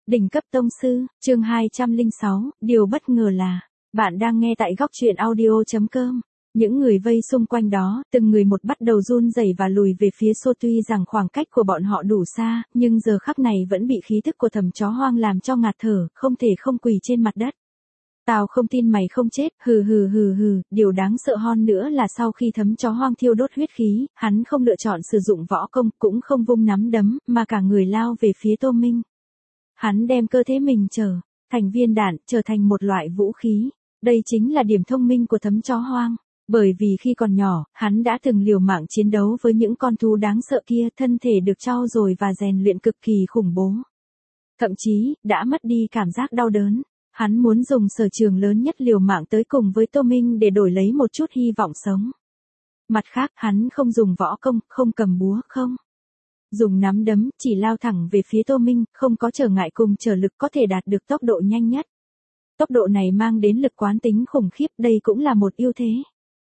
Đỉnh cấp tông sư, chương 206, điều bất ngờ là, bạn đang nghe tại góc truyện audio.com. Những người vây xung quanh đó, từng người một bắt đầu run rẩy và lùi về phía xô, tuy rằng khoảng cách của bọn họ đủ xa, nhưng giờ khắc này vẫn bị khí thức của thầm chó hoang làm cho ngạt thở, không thể không quỳ trên mặt đất. Tao không tin mày không chết, hừ hừ hừ hừ, điều đáng sợ hơn nữa là sau khi thấm chó hoang thiêu đốt huyết khí, hắn không lựa chọn sử dụng võ công, cũng không vung nắm đấm, mà cả người lao về phía Tô Minh. Hắn đem cơ thể mình trở thành viên đạn, trở thành một loại vũ khí. Đây chính là điểm thông minh của thấm chó hoang. Bởi vì khi còn nhỏ, hắn đã từng liều mạng chiến đấu với những con thú đáng sợ kia, thân thể được trau dồi và rèn luyện cực kỳ khủng bố. Thậm chí, đã mất đi cảm giác đau đớn. Hắn muốn dùng sở trường lớn nhất liều mạng tới cùng với Tô Minh để đổi lấy một chút hy vọng sống. Mặt khác, hắn không dùng võ công, không cầm búa, không dùng nắm đấm, chỉ lao thẳng về phía Tô Minh, không có trở ngại cùng trở lực, có thể đạt được tốc độ nhanh nhất. Tốc độ này mang đến lực quán tính khủng khiếp, đây cũng là một ưu thế.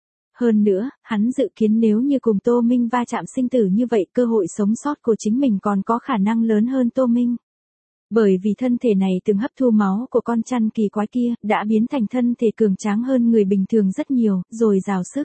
Hơn nữa, hắn dự kiến nếu như cùng Tô Minh va chạm sinh tử như vậy, cơ hội sống sót của chính mình còn có khả năng lớn hơn Tô Minh. Bởi vì thân thể này từng hấp thu máu của con chăn kỳ quái kia, đã biến thành thân thể cường tráng hơn người bình thường rất nhiều, rồi dào sức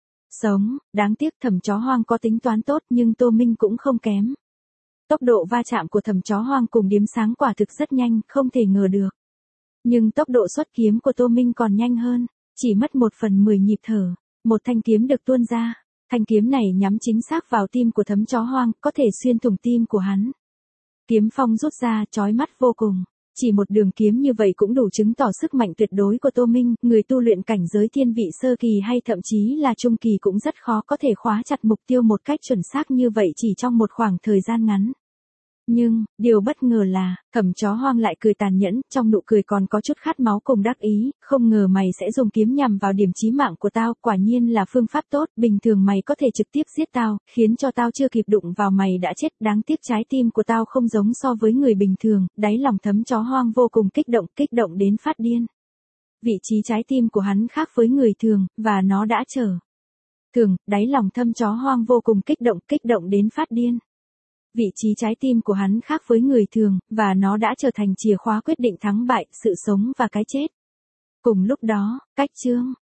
sống. Đáng tiếc thầm chó hoang có tính toán tốt, nhưng Tô Minh cũng không kém. Tốc độ va chạm của thầm chó hoang cùng điếm sáng quả thực rất nhanh, không thể ngờ được. Nhưng tốc độ xuất kiếm của Tô Minh còn nhanh hơn, chỉ mất 1/10 nhịp thở, một thanh kiếm được tuôn ra. Thanh kiếm này nhắm chính xác vào tim của thấm chó hoang, có thể xuyên thủng tim của hắn. Kiếm phong rút ra, chói mắt vô cùng. Chỉ một đường kiếm như vậy cũng đủ chứng tỏ sức mạnh tuyệt đối của Tô Minh, người tu luyện cảnh giới thiên vị sơ kỳ hay thậm chí là trung kỳ cũng rất khó có thể khóa chặt mục tiêu một cách chuẩn xác như vậy chỉ trong một khoảng thời gian ngắn. Nhưng, điều bất ngờ là, thầm chó hoang lại cười tàn nhẫn, trong nụ cười còn có chút khát máu cùng đắc ý, không ngờ mày sẽ dùng kiếm nhằm vào điểm chí mạng của tao, quả nhiên là phương pháp tốt, bình thường mày có thể trực tiếp giết tao, khiến cho tao chưa kịp đụng vào mày đã chết, đáng tiếc trái tim của tao không giống so với người bình thường, đáy lòng thấm chó hoang vô cùng kích động đến phát điên. Vị trí trái tim của hắn khác với người thường, và nó đã trở thường, đáy lòng thâm chó hoang vô cùng kích động đến phát điên. Vị trí trái tim của hắn khác với người thường, và nó đã trở thành chìa khóa quyết định thắng bại, sự sống và cái chết. Cùng lúc đó, cách chương